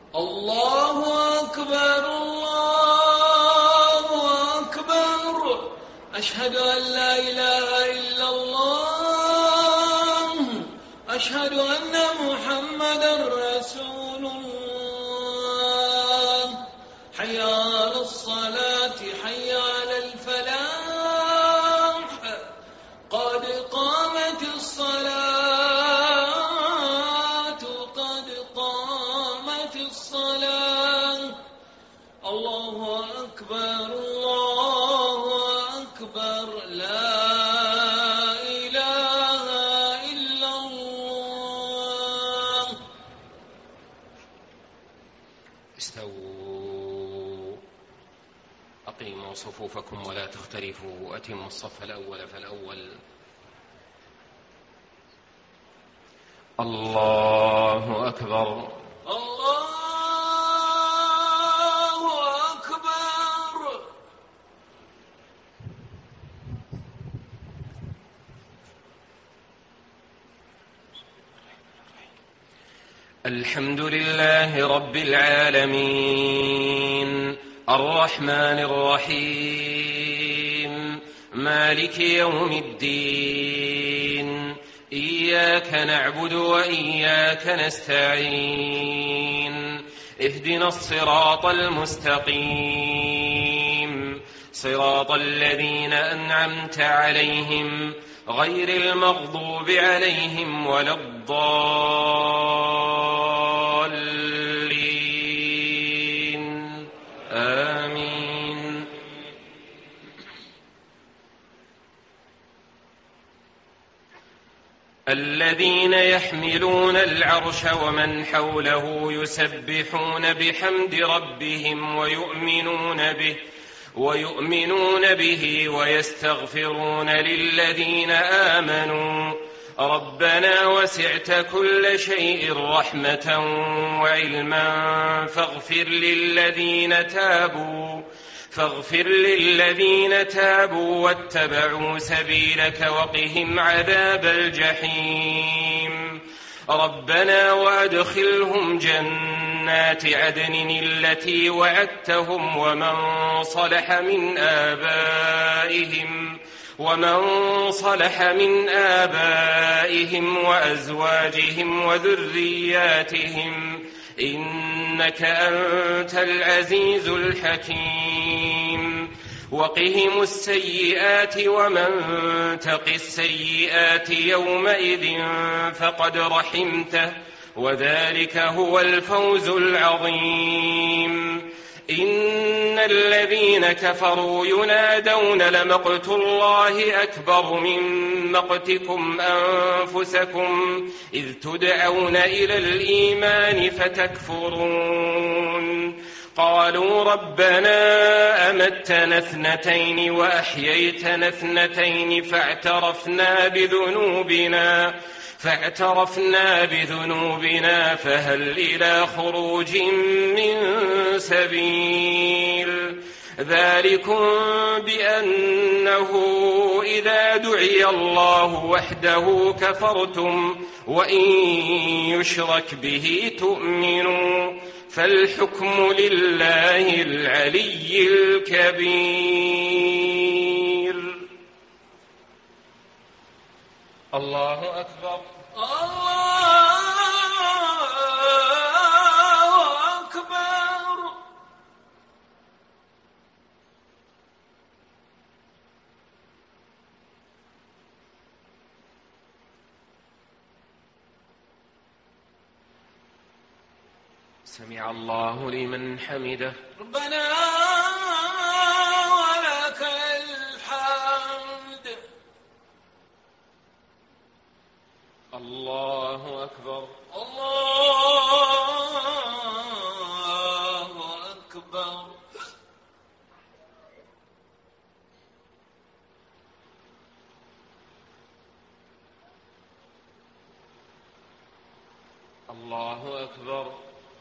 الله أكبر الله أكبر. أشهد أن لا إله إلا الله. أشهد أن محمدا رسول الله. حي على الصلاة حي على الفلاح. قد قامت الصلاة قد قامت الصلاة. الله أكبر الله أكبر. لا إله إلا الله. استووا أقيموا صفوفكم ولا تختلفوا. أتموا الصف الأول فالأول. الله أكبر الله أكبر. الحمد لله رب العالمين الرحمن الرحيم مالك يوم الدين. إياك نعبد وإياك نستعين. اهدنا الصراط المستقيم صراط الذين أنعمت عليهم غير المغضوب عليهم ولا الضالين. آمين. الذين يحملون العرش ومن حوله يسبحون بحمد ربهم ويؤمنون به ويستغفرون للذين آمنوا ربنا وسعت كل شيء رحمة وعلما فاغفر للذين تابوا واتبعوا سبيلك وقهم عذاب الجحيم. ربنا وأدخلهم جنات عدن التي وعدتهم ومن صلح من آبائهم وأزواجهم وذرياتهم إنك أنت العزيز الحكيم. وقهم السيئات ومن تق السيئات يومئذ فقد رحمته وذلك هو الفوز العظيم. إن الذين كفروا ينادون لمقت الله أكبر من مقتكم أنفسكم إذ تدعون إلى الإيمان فتكفرون. قالوا ربنا أمتنا اثنتين وأحييتنا اثنتين فاعترفنا بذنوبنا فهل إلى خروج من سبيل. ذلكم بأنه إذا دعي الله وحده كفرتم وإن يشرك به تؤمنوا فالحكم لله العلي الكبير. الله أكبر الله أكبر. سمع الله لمن حمده. ربنا ولك الحمد. الله أكبر الله أكبر. الله أكبر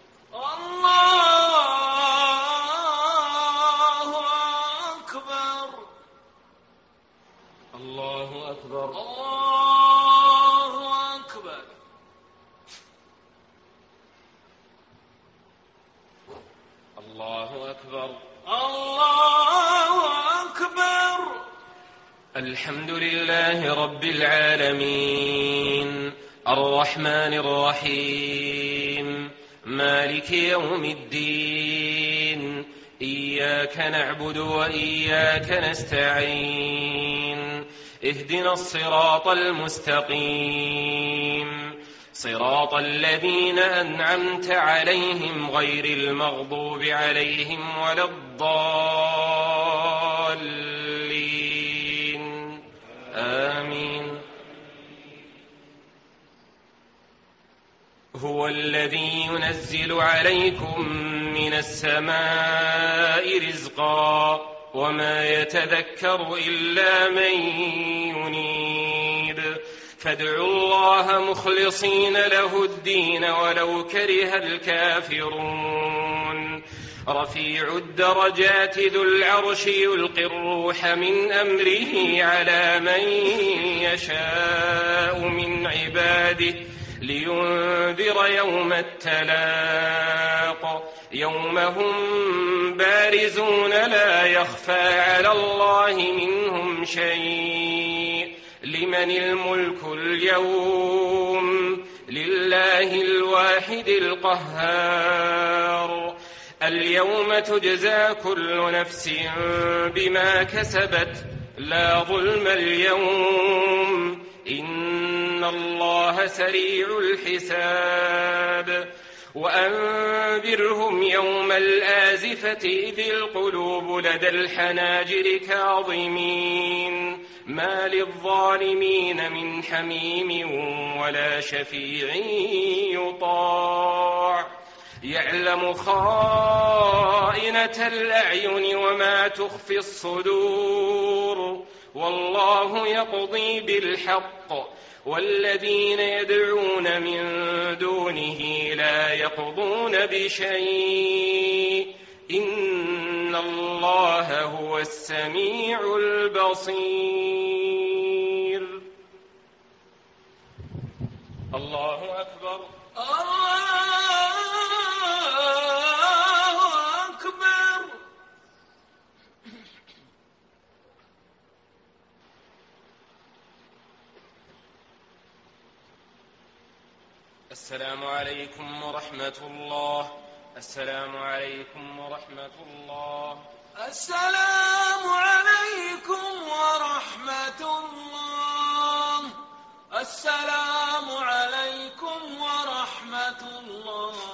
الله أكبر. الله أكبر الله أكبر. الله أكبر. الله أكبر. الحمد لله رب العالمين الرحمن الرحيم مالك يوم الدين إياك نعبد وإياك نستعين اهدنا الصراط المستقيم صراط الذين أنعمت عليهم غير المغضوب عليهم ولا الضالين آمين. هو الذي ينزل عليكم من السماء رزقا وما يتذكر إلا من ينيب فادعوا الله مخلصين له الدين ولو كره الكافرون. رفيع الدرجات ذو العرش يلقي الروح من أمره على من يشاء من عباده لينذر يوم التلاق يوم هم بارزون لا يخفى على الله منهم شيء. لمن الملك اليوم لله الواحد القهار. اليوم تجزى كل نفس بما كسبت لا ظلم اليوم إن الله سريع الحساب. وأنذرهم يوم الآزفة إذ القلوب لدى الحناجر كاظمين ما للظالمين من حميم ولا شفيع يطاع. يعلم خائنة الأعين وما تخفي الصدور والله يقضي بالحق والذين يدعون من دونه لا يقضون بشيء إن الله هو السميع البصير. الله أكبر. الله أكبر. السلام عليكم ورحمة الله. السلام عليكم ورحمة الله. السلام عليكم ورحمة الله. السلام عليكم ورحمة الله.